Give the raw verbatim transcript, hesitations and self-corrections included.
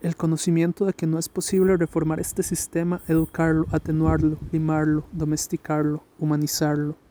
El conocimiento de que no es posible reformar este sistema, educarlo, atenuarlo, limarlo, domesticarlo, humanizarlo,